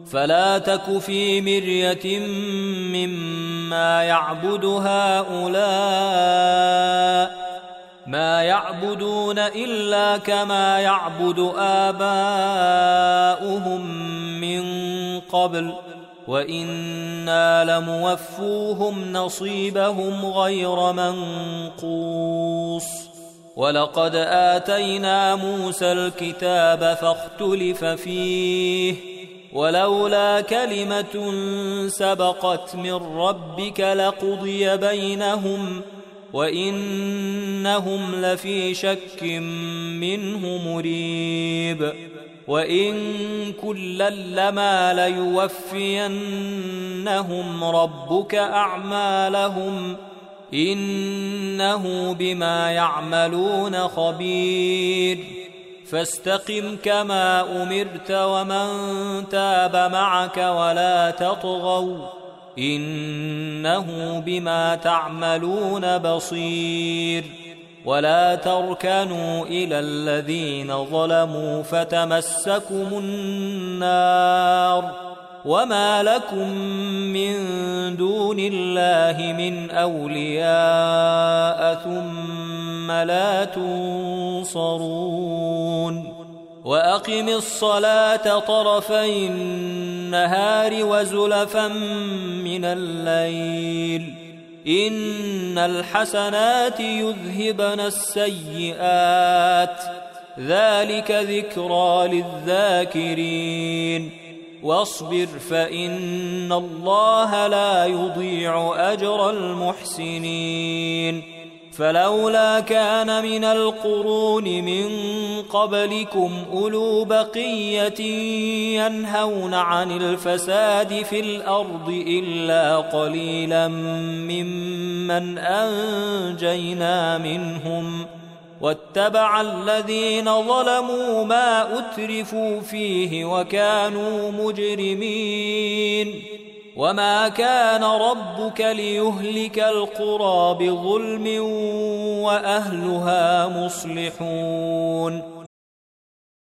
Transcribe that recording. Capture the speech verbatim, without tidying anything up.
فلا تك في مرية مما يعبد هؤلاء ما يعبدون إلا كما يعبد آباؤهم من قبل وإنا لموفوهم نصيبهم غير منقوص ولقد آتينا موسى الكتاب فاختلف فيه ولولا كلمة سبقت من ربك لقضي بينهم وإنهم لفي شك منه مريب وإن كلا لما ليوفينهم ربك أعمالهم إنه بما يعملون خبير فاستقم كما أمرت ومن تاب معك ولا تطغوا إنه بما تعملون بصير ولا تركنوا إلى الذين ظلموا فتمسكم النار وما لكم من دون الله من أولياء ثم لا تنصرون وأقم الصلاة طرفي النهار وزلفا من الليل إن الحسنات يذهبن السيئات ذلك ذكرى للذاكرين واصبر فإن الله لا يضيع أجر المحسنين فلولا كان من القرون من قبلكم أولو بقية ينهون عن الفساد في الأرض إلا قليلا ممن أنجينا منهم واتبع الذين ظلموا ما أترفوا فيه وكانوا مجرمين وما كان ربك ليهلك القرى بظلم وأهلها مصلحون